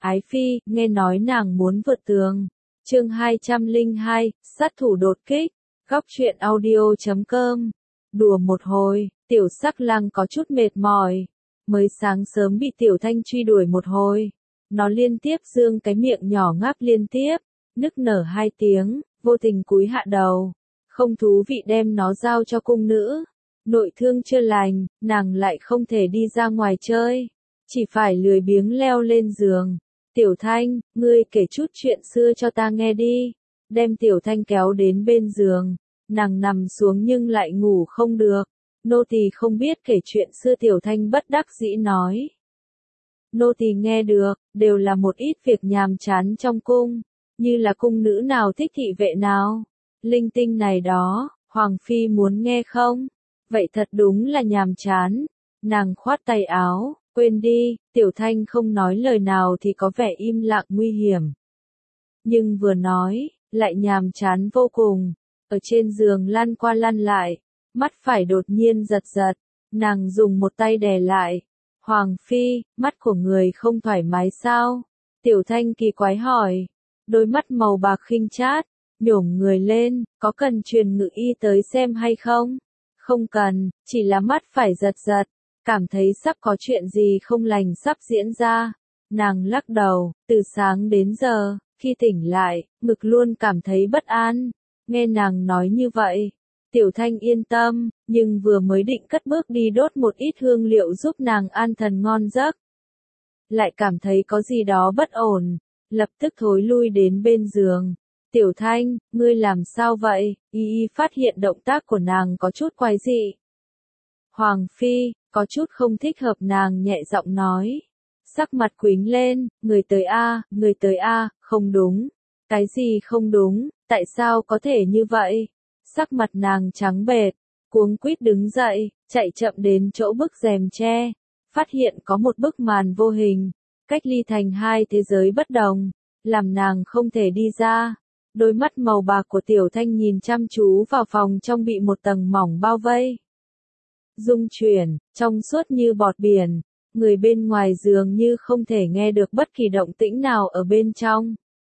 Ái Phi, nghe nói nàng muốn vượt tường. Chương 202, sát thủ đột kích. Góc truyện audio.com. Đùa một hồi, Tiểu Sắc Lang có chút mệt mỏi. Mới sáng sớm bị Tiểu Thanh truy đuổi một hồi. Nó liên tiếp dương cái miệng nhỏ ngáp liên tiếp, nức nở 2 tiếng, vô tình cúi hạ đầu. Không thú vị đem nó giao cho cung nữ. Nội thương chưa lành, nàng lại không thể đi ra ngoài chơi. Chỉ phải lười biếng leo lên giường. Tiểu Thanh, ngươi kể chút chuyện xưa cho ta nghe đi. Đem Tiểu Thanh kéo đến bên giường. Nàng nằm xuống nhưng lại ngủ không được. Nô tỳ không biết kể chuyện xưa. Tiểu Thanh bất đắc dĩ nói. Nô tỳ nghe được, đều là một ít việc nhàm chán trong cung. Như là cung nữ nào thích thị vệ nào. Linh tinh này đó, Hoàng Phi muốn nghe không? Vậy thật đúng là nhàm chán. Nàng khoát tay áo, quên đi. Tiểu Thanh không nói lời nào thì có vẻ im lặng nguy hiểm. Nhưng vừa nói, lại nhàm chán vô cùng. Ở trên giường lăn qua lăn lại, mắt phải đột nhiên giật giật. Nàng dùng một tay đè lại. Hoàng Phi, mắt của người không thoải mái sao? Tiểu Thanh kỳ quái hỏi. Đôi mắt màu bạc khinh chát, nhổm người lên, có cần truyền ngự y tới xem hay không? Không cần, chỉ là mắt phải giật giật, cảm thấy sắp có chuyện gì không lành sắp diễn ra. Nàng lắc đầu, từ sáng đến giờ, khi tỉnh lại, ngực luôn cảm thấy bất an. Nghe nàng nói như vậy, Tiểu Thanh yên tâm, nhưng vừa mới định cất bước đi đốt một ít hương liệu giúp nàng an thần ngon giấc. Lại cảm thấy có gì đó bất ổn, lập tức thối lui đến bên giường. Tiểu Thanh, ngươi làm sao vậy? Y phát hiện động tác của nàng có chút quái dị. Hoàng Phi, có chút không thích hợp nàng nhẹ giọng nói. Sắc mặt quính lên, người tới a, không đúng. Cái gì không đúng, tại sao có thể như vậy? Sắc mặt nàng trắng bệch, cuống quýt đứng dậy, chạy chậm đến chỗ bức rèm tre. Phát hiện có một bức màn vô hình, cách ly thành 2 thế giới bất đồng, làm nàng không thể đi ra. Đôi mắt màu bạc của Tiểu Thanh nhìn chăm chú vào phòng trong bị một tầng mỏng bao vây. Dung chuyển, trong suốt như bọt biển, người bên ngoài dường như không thể nghe được bất kỳ động tĩnh nào ở bên trong.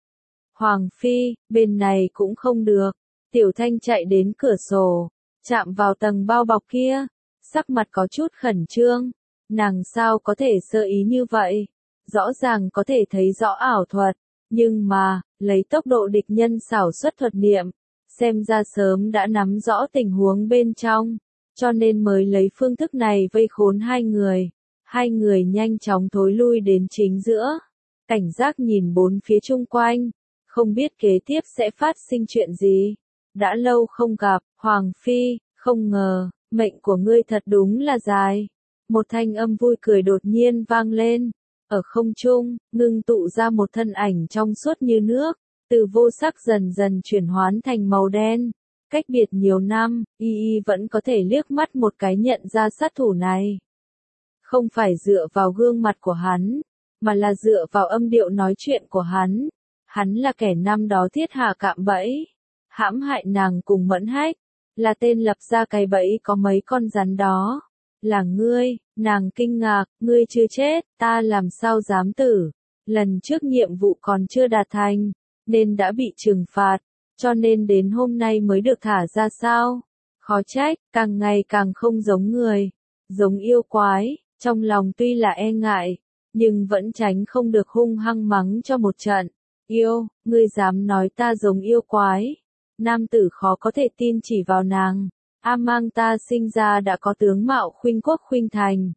Hoàng Phi, bên này cũng không được. Tiểu Thanh chạy đến cửa sổ, chạm vào tầng bao bọc kia, sắc mặt có chút khẩn trương. Nàng sao có thể sơ ý như vậy? Rõ ràng có thể thấy rõ ảo thuật, nhưng mà, lấy tốc độ địch nhân xảo xuất thuật niệm, xem ra sớm đã nắm rõ tình huống bên trong, cho nên mới lấy phương thức này vây khốn 2 người. 2 người nhanh chóng thối lui đến chính giữa, cảnh giác nhìn bốn phía chung quanh, không biết kế tiếp sẽ phát sinh chuyện gì. Đã lâu không gặp, Hoàng Phi, không ngờ, mệnh của ngươi thật đúng là dài. Một thanh âm vui cười đột nhiên vang lên. Ở không trung, ngưng tụ ra một thân ảnh trong suốt như nước, từ vô sắc dần dần chuyển hóa thành màu đen. Cách biệt nhiều năm, Y vẫn có thể liếc mắt một cái nhận ra sát thủ này. Không phải dựa vào gương mặt của hắn, mà là dựa vào âm điệu nói chuyện của hắn. Hắn là kẻ năm đó thiết hạ cạm bẫy, hãm hại nàng cùng Mẫn Hách, là tên lập ra cái bẫy có mấy con rắn đó. Là ngươi, nàng kinh ngạc, ngươi chưa chết, ta làm sao dám tử. Lần trước nhiệm vụ còn chưa đạt thành, nên đã bị trừng phạt, cho nên đến hôm nay mới được thả ra sao. Khó trách, càng ngày càng không giống người, giống yêu quái, trong lòng tuy là e ngại, nhưng vẫn tránh không được hung hăng mắng cho một trận. Yêu, ngươi dám nói ta giống yêu quái. Nam tử khó có thể tin chỉ vào nàng. A Mang ta sinh ra đã có tướng mạo khuynh quốc khuynh thành.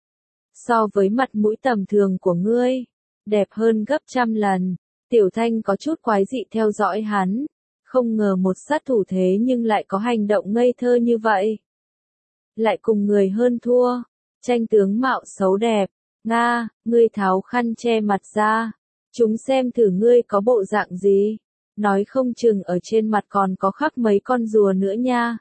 So với mặt mũi tầm thường của ngươi, đẹp hơn gấp trăm lần. Tiểu Thanh có chút quái dị theo dõi hắn. Không ngờ một sát thủ thế nhưng lại có hành động ngây thơ như vậy. Lại cùng người hơn thua. Tranh tướng mạo xấu đẹp. Nga, ngươi tháo khăn che mặt ra. Chúng xem thử ngươi có bộ dạng gì. Nói không chừng ở trên mặt còn có khắc mấy con rùa nữa nha.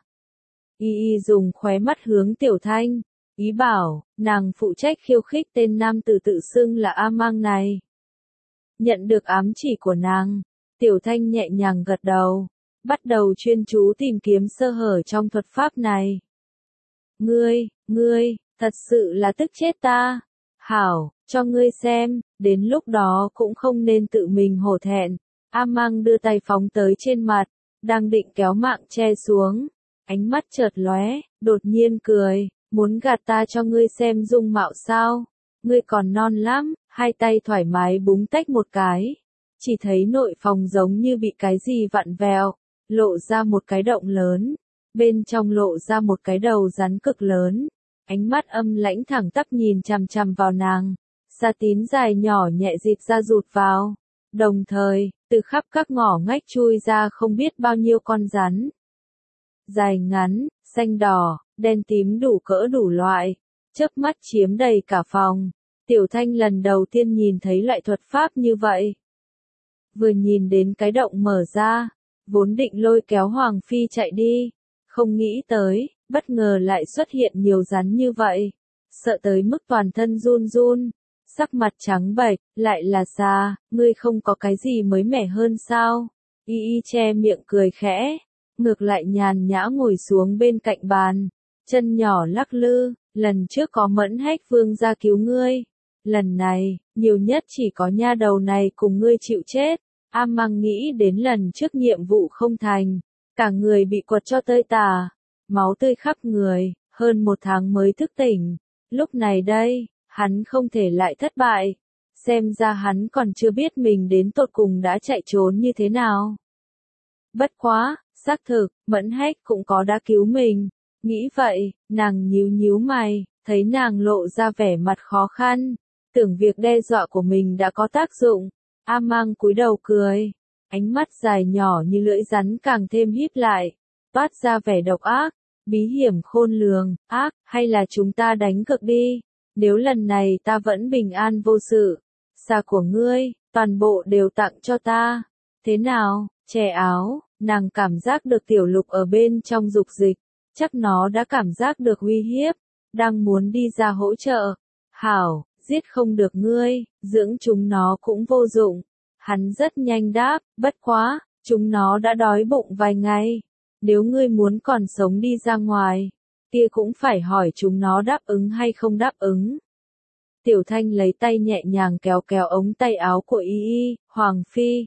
Y dùng khóe mắt hướng Tiểu Thanh, ý bảo, nàng phụ trách khiêu khích tên nam tử tự xưng là A Mang này. Nhận được ám chỉ của nàng, Tiểu Thanh nhẹ nhàng gật đầu, bắt đầu chuyên chú tìm kiếm sơ hở trong thuật pháp này. Ngươi, thật sự là tức chết ta. Hảo, cho ngươi xem, đến lúc đó cũng không nên tự mình hổ thẹn. A Mang đưa tay phóng tới trên mặt, đang định kéo mạng che xuống. Ánh mắt chợt lóe, đột nhiên cười, muốn gạt ta cho ngươi xem dung mạo sao? Ngươi còn non lắm, hai tay thoải mái búng tách một cái. Chỉ thấy nội phòng giống như bị cái gì vặn vẹo, lộ ra một cái động lớn. Bên trong lộ ra một cái đầu rắn cực lớn. Ánh mắt âm lãnh thẳng tắp nhìn chằm chằm vào nàng. Sa tín dài nhỏ nhẹ dịch ra rụt vào. Đồng thời, từ khắp các ngõ ngách chui ra không biết bao nhiêu con rắn. Dài ngắn, xanh đỏ, đen tím đủ cỡ đủ loại, chớp mắt chiếm đầy cả phòng. Tiểu Thanh lần đầu tiên nhìn thấy loại thuật pháp như vậy. Vừa nhìn đến cái động mở ra, vốn định lôi kéo Hoàng Phi chạy đi, không nghĩ tới, bất ngờ lại xuất hiện nhiều rắn như vậy, sợ tới mức toàn thân run run, sắc mặt trắng bệch, lại là Sa, ngươi không có cái gì mới mẻ hơn sao? Y Y che miệng cười khẽ, ngược lại nhàn nhã ngồi xuống bên cạnh bàn, chân nhỏ lắc lư, lần trước có Mẫn Hách Vương ra cứu ngươi, lần này, nhiều nhất chỉ có nha đầu này cùng ngươi chịu chết. A Mang nghĩ đến lần trước nhiệm vụ không thành, cả người bị quật cho tơi tả, máu tươi khắp người, hơn 1 tháng mới thức tỉnh. Lúc này đây, hắn không thể lại thất bại. Xem ra hắn còn chưa biết mình đến tột cùng đã chạy trốn như thế nào. Bất quá, xác thực, Mẫn Hách cũng có đã cứu mình. Nghĩ vậy, nàng nhíu nhíu mày, thấy nàng lộ ra vẻ mặt khó khăn. Tưởng việc đe dọa của mình đã có tác dụng. A Mang cúi đầu cười. Ánh mắt dài nhỏ như lưỡi rắn càng thêm híp lại. Toát ra vẻ độc ác, bí hiểm khôn lường, ác, hay là chúng ta đánh cược đi. Nếu lần này ta vẫn bình an vô sự, Sa của ngươi, toàn bộ đều tặng cho ta. Thế nào, chè áo, nàng cảm giác được Tiểu Lục ở bên trong dục dịch, chắc nó đã cảm giác được uy hiếp, đang muốn đi ra hỗ trợ. Hảo, giết không được ngươi, dưỡng chúng nó cũng vô dụng. Hắn rất nhanh đáp, bất quá, chúng nó đã đói bụng vài ngày. Nếu ngươi muốn còn sống đi ra ngoài, kia cũng phải hỏi chúng nó đáp ứng hay không đáp ứng. Tiểu Thanh lấy tay nhẹ nhàng kéo kéo ống tay áo của Y Y, Hoàng Phi.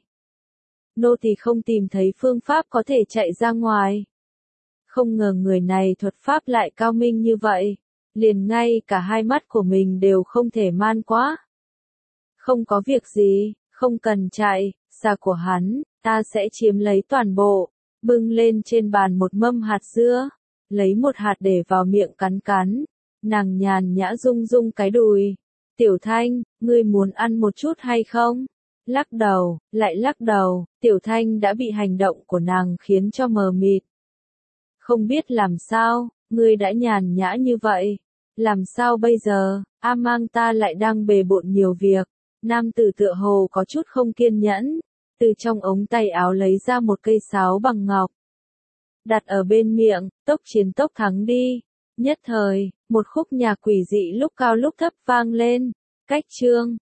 Nô tỳ không tìm thấy phương pháp có thể chạy ra ngoài. Không ngờ người này thuật pháp lại cao minh như vậy, liền ngay cả hai mắt của mình đều không thể man quá. Không có việc gì, không cần chạy, Sa của hắn, ta sẽ chiếm lấy toàn bộ. Bưng lên trên bàn một mâm hạt dưa, lấy một hạt để vào miệng cắn cắn. Nàng nhàn nhã rung rung cái đùi. Tiểu Thanh, ngươi muốn ăn một chút hay không? Lắc đầu, lại lắc đầu, Tiểu Thanh đã bị hành động của nàng khiến cho mờ mịt. Không biết làm sao, ngươi đã nhàn nhã như vậy. Làm sao bây giờ, A Mang ta lại đang bề bộn nhiều việc. Nam tử tựa hồ có chút không kiên nhẫn. Từ trong ống tay áo lấy ra một cây sáo bằng ngọc. Đặt ở bên miệng, tốc chiến tốc thắng đi. Nhất thời, một khúc nhạc quỷ dị lúc cao lúc thấp vang lên. Cách chương